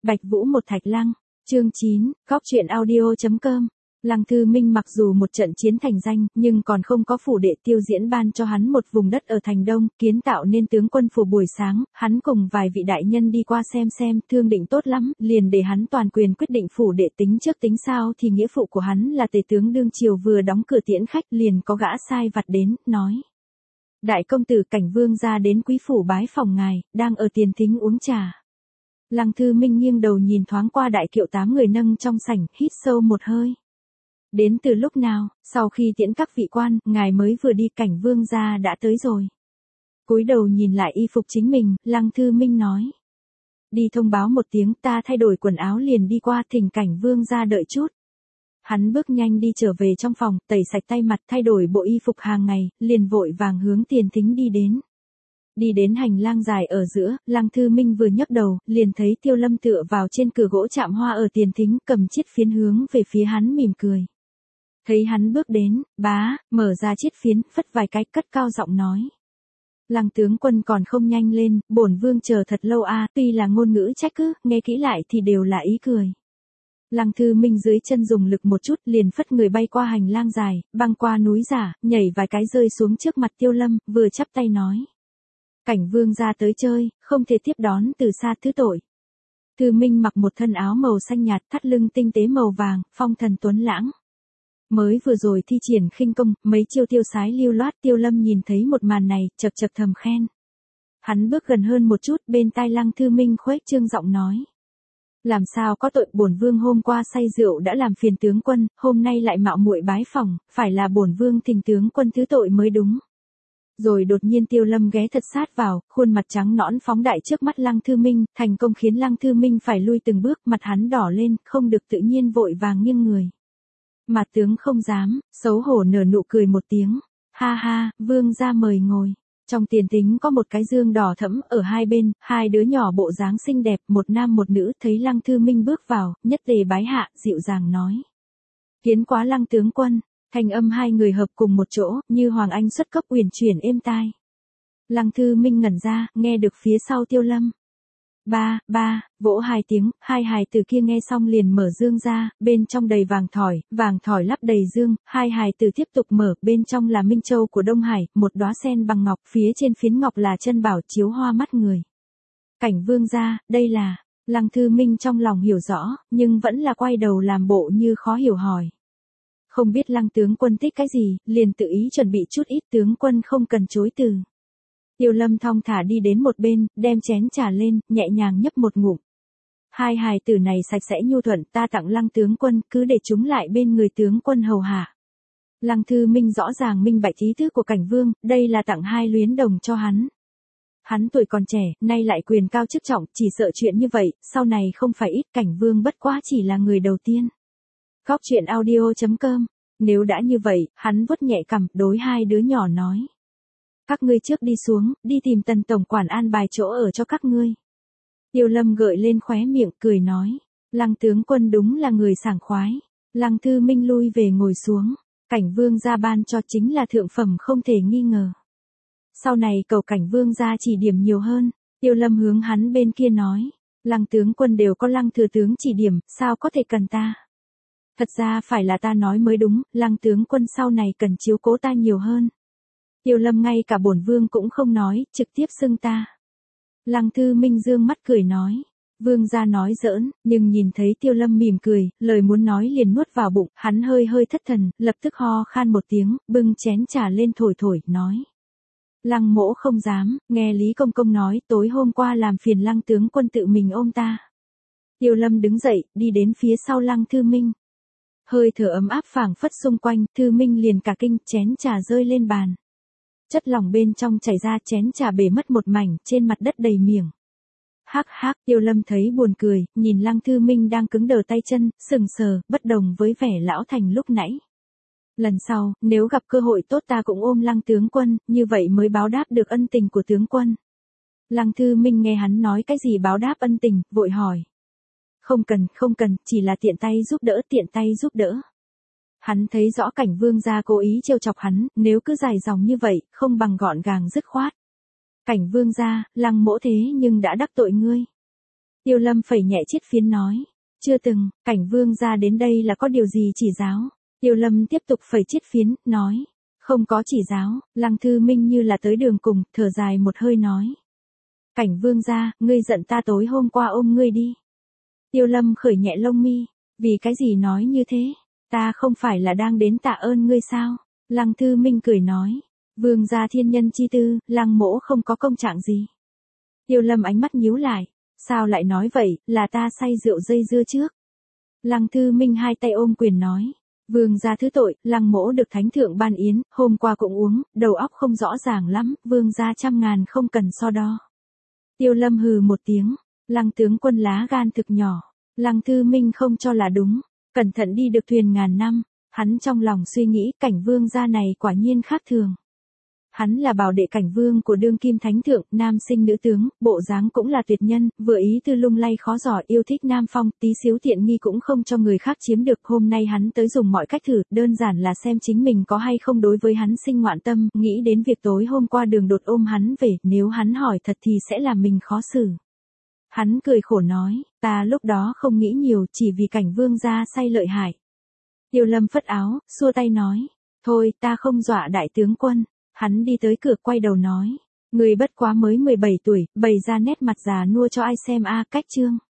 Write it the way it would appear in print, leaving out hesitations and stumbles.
Bạch Vũ một thạch lăng, chương 9, góc truyện audio.com. Lăng Thư Minh mặc dù một trận chiến thành danh, nhưng còn không có phủ đệ tiêu diễn ban cho hắn một vùng đất ở thành Đông, kiến tạo nên tướng quân phủ buổi sáng, hắn cùng vài vị đại nhân đi qua xem, thương định tốt lắm, liền để hắn toàn quyền quyết định phủ đệ tính trước tính sau thì nghĩa phụ của hắn là tề tướng đương triều vừa đóng cửa tiễn khách liền có gã sai vặt đến, nói. Đại công tử Cảnh Vương ra đến quý phủ bái phòng ngài, đang ở tiền thính uống trà. Lăng Thư Minh nghiêng đầu nhìn thoáng qua đại kiệu 8 người nâng trong sảnh, hít sâu một hơi. Đến từ lúc nào, sau khi tiễn các vị quan, ngài mới vừa đi Cảnh Vương gia đã tới rồi. Cúi đầu nhìn lại y phục chính mình, Lăng Thư Minh nói. Đi thông báo một tiếng, ta thay đổi quần áo liền đi qua, thỉnh Cảnh Vương gia đợi chút. Hắn bước nhanh đi trở về trong phòng, tẩy sạch tay mặt, thay đổi bộ y phục hàng ngày, liền vội vàng hướng tiền thính đi đến. Đi đến hành lang dài ở giữa, Lăng Thư Minh vừa nhấc đầu, liền thấy Tiêu Lâm tựa vào trên cửa gỗ chạm hoa ở tiền thính, cầm chiếc phiến hướng về phía hắn mỉm cười. Thấy hắn bước đến, bá, mở ra chiếc phiến, phất vài cái, cất cao giọng nói. Lăng tướng quân còn không nhanh lên, bổn vương chờ thật lâu a, tuy là ngôn ngữ trách cứ, nghe kỹ lại thì đều là ý cười. Lăng Thư Minh dưới chân dùng lực một chút, liền phất người bay qua hành lang dài, băng qua núi giả, nhảy vài cái rơi xuống trước mặt Tiêu Lâm, vừa chắp tay nói. Cảnh Vương ra tới chơi, không thể tiếp đón từ xa thứ tội. Thư Minh mặc một thân áo màu xanh nhạt, thắt lưng tinh tế màu vàng, phong thần tuấn lãng. Mới vừa rồi thi triển khinh công, mấy chiêu tiêu sái lưu loát, Tiêu Lâm nhìn thấy một màn này, chậc chậc thầm khen. Hắn bước gần hơn một chút, bên tai Lăng Thư Minh khuếch trương giọng nói. Làm sao có tội, bổn vương hôm qua say rượu đã làm phiền tướng quân, hôm nay lại mạo muội bái phòng, phải là bổn vương thỉnh tướng quân thứ tội mới đúng. Rồi đột nhiên Tiêu Lâm ghé thật sát vào, khuôn mặt trắng nõn phóng đại trước mắt Lăng Thư Minh, thành công khiến Lăng Thư Minh phải lui từng bước, mặt hắn đỏ lên, không được tự nhiên vội vàng nghiêng người. Mà tướng không dám, xấu hổ nở nụ cười một tiếng. Ha ha, vương gia mời ngồi. Trong tiền thính có một cái dương đỏ thẫm ở hai bên, hai đứa nhỏ bộ dáng xinh đẹp, một nam một nữ, thấy Lăng Thư Minh bước vào, nhất tề bái hạ, dịu dàng nói. Kiến quá Lăng tướng quân, thanh âm hai người hợp cùng một chỗ, như Hoàng Anh xuất cấp uyển chuyển êm tai. Lăng Thư Minh ngẩn ra, nghe được phía sau Tiêu Lâm. Ba, vỗ hai tiếng, hai hài tử kia nghe xong liền mở dương ra, bên trong đầy vàng thỏi lắp đầy dương, hai hài tử tiếp tục mở, bên trong là Minh Châu của Đông Hải, một đóa sen bằng ngọc, phía trên phiến ngọc là chân bảo chiếu hoa mắt người. Cảnh Vương gia, đây là, Lăng Thư Minh trong lòng hiểu rõ, nhưng vẫn là quay đầu làm bộ như khó hiểu hỏi. Không biết Lăng tướng quân thích cái gì, liền tự ý chuẩn bị chút ít, tướng quân không cần chối từ. Tiêu Lâm thong thả đi đến một bên, đem chén trà lên, nhẹ nhàng nhấp một ngụm. Hai hài tử này sạch sẽ nhu thuận, ta tặng Lăng tướng quân, cứ để chúng lại bên người tướng quân hầu hạ. Lăng Thư Minh rõ ràng minh bạch ý tứ của Cảnh Vương, đây là tặng hai luyến đồng cho hắn. Hắn tuổi còn trẻ, nay lại quyền cao chức trọng, chỉ sợ chuyện như vậy, sau này không phải ít, Cảnh Vương bất quá chỉ là người đầu tiên. Góc truyện audio.com. Nếu đã như vậy, hắn vuốt nhẹ cằm, đối hai đứa nhỏ nói. Các ngươi trước đi xuống, đi tìm Tần tổng quản an bài chỗ ở cho các ngươi. Tiêu Lâm gợi lên khóe miệng, cười nói. Lăng tướng quân đúng là người sảng khoái. Lăng Thư Minh lui về ngồi xuống. Cảnh Vương gia ban cho chính là thượng phẩm không thể nghi ngờ. Sau này cầu Cảnh Vương gia chỉ điểm nhiều hơn. Tiêu Lâm hướng hắn bên kia nói. Lăng tướng quân đều có Lăng thừa tướng chỉ điểm, sao có thể cần ta. Thật ra phải là ta nói mới đúng, Lăng tướng quân sau này cần chiếu cố ta nhiều hơn. Tiêu Lâm ngay cả bổn vương cũng không nói, trực tiếp xưng ta. Lăng Thư Minh dương mắt cười nói. Vương gia nói giỡn, nhưng nhìn thấy Tiêu Lâm mỉm cười, lời muốn nói liền nuốt vào bụng, hắn hơi thất thần, lập tức ho khan một tiếng, bưng chén trà lên thổi, nói. Lăng mỗ không dám, nghe Lý Công Công nói, tối hôm qua làm phiền Lăng tướng quân tự mình ôm ta. Tiêu Lâm đứng dậy, đi đến phía sau Lăng Thư Minh. Hơi thở ấm áp phảng phất xung quanh, Thư Minh liền cả kinh, chén trà rơi lên bàn. Chất lỏng bên trong chảy ra, chén trà bể mất một mảnh, trên mặt đất đầy miệng. Hắc, Tiêu Lâm thấy buồn cười, nhìn Lăng Thư Minh đang cứng đờ tay chân, sừng sờ, bất đồng với vẻ lão thành lúc nãy. Lần sau, nếu gặp cơ hội tốt ta cũng ôm Lăng tướng quân, như vậy mới báo đáp được ân tình của tướng quân. Lăng Thư Minh nghe hắn nói cái gì báo đáp ân tình, vội hỏi. Không cần, chỉ là tiện tay giúp đỡ. Hắn thấy rõ Cảnh Vương gia cố ý trêu chọc hắn, nếu cứ dài dòng như vậy, không bằng gọn gàng dứt khoát. Cảnh Vương gia, Lăng mỗ thế nhưng đã đắc tội ngươi. Tiêu Lâm phẩy nhẹ chiếc phiến nói. Chưa từng, Cảnh Vương gia đến đây là có điều gì chỉ giáo. Tiêu Lâm tiếp tục phẩy chiếc phiến, nói. Không có chỉ giáo. Lăng Thư Minh như là tới đường cùng, thở dài một hơi nói. Cảnh Vương gia, ngươi giận ta tối hôm qua ôm ngươi đi. Tiêu Lâm khởi nhẹ lông mi. Vì cái gì nói như thế? Ta không phải là đang đến tạ ơn ngươi sao? Lăng Thư Minh cười nói. Vương gia thiên nhân chi tư, Lăng mỗ không có công trạng gì. Tiêu Lâm ánh mắt nhíu lại. Sao lại nói vậy, là ta say rượu dây dưa trước. Lăng Thư Minh hai tay ôm quyền nói. Vương gia thứ tội, Lăng mỗ được thánh thượng ban yến, hôm qua cũng uống, đầu óc không rõ ràng lắm, vương gia trăm ngàn không cần so đo. Tiêu Lâm hừ một tiếng. Lăng tướng quân lá gan thực nhỏ. Lăng Thư Minh không cho là đúng. Cẩn thận đi được thuyền ngàn năm. Hắn trong lòng suy nghĩ Cảnh Vương gia này quả nhiên khác thường. Hắn là bảo đệ Cảnh Vương của đương kim thánh thượng, nam sinh nữ tướng, bộ dáng cũng là tuyệt nhân, vừa ý tư lung lay khó giỏ, yêu thích nam phong, tí xíu tiện nghi cũng không cho người khác chiếm được. Hôm nay hắn tới dùng mọi cách thử, đơn giản là xem chính mình có hay không đối với hắn sinh ngoạn tâm, nghĩ đến việc tối hôm qua đường đột ôm hắn về, nếu hắn hỏi thật thì sẽ làm mình khó xử. Hắn cười khổ nói, ta lúc đó không nghĩ nhiều, chỉ vì Cảnh Vương gia say lợi hại. Tiêu Lâm phất áo, xua tay nói, thôi ta không dọa đại tướng quân. Hắn đi tới cửa quay đầu nói, người bất quá mới 17 tuổi, bày ra nét mặt già nua cho ai xem a. Cách chương